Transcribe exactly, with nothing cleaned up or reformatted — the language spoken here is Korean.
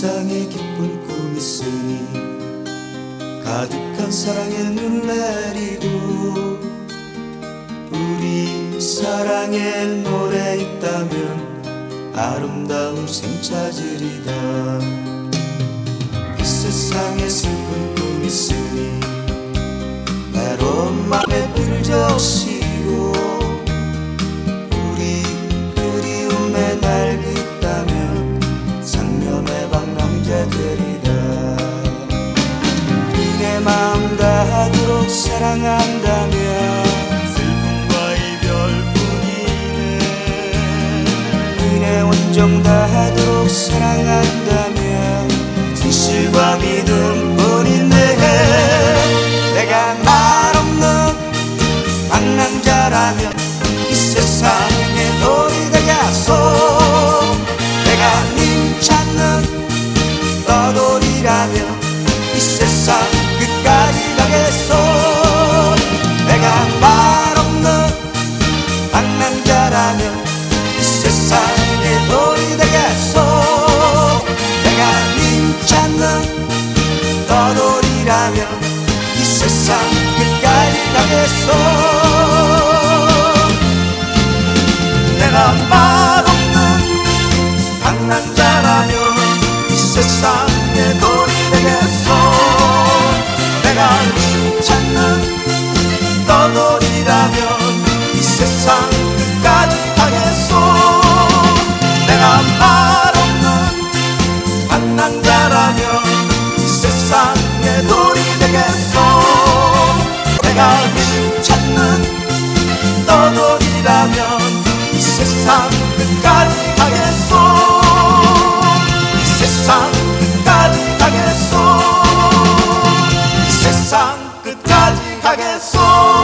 세상에 기쁜 꿈이 있으니 가득한 사랑의 눈 내리고 우리 사랑의 노래 있다면 아름다운 생 찾으리다. 이 세상에 슬픈 꿈이 있으니 외로운 맘에 불 적시고 우리 그리움의 날개 있다면 상념의 남자들이다. 내 마음 다하도록 사랑한다면 슬픔과 이별뿐이네. 은혜 온정 다하도록 사랑한다면 진실과 믿음뿐이네. 내가 말없는 방랑자라면 이 세상에 돌이 되겠소. 내가 님 찾는 떠돌이라면 이 세상 끝까지 가겠소. 내가 말없는 방랑자라면 이 세상에 돌이 되겠소. 내가 님 찾는 떠돌이라면 이 세상 끝까지 가겠소. 내가 말없는 방랑자라면 이 세상에 돌이 되겠소. 내가 님 찾는 떠돌이라면 이 세상 끝까지 가겠소. 내가 말없는 방랑자라면 이 세상에 돌이 되겠소. 내가 님 찾는 떠돌이라면 이 세상 끝까지 가겠소. 이 세상 끝까지 가겠소. 이 세상 끝까지 가겠소.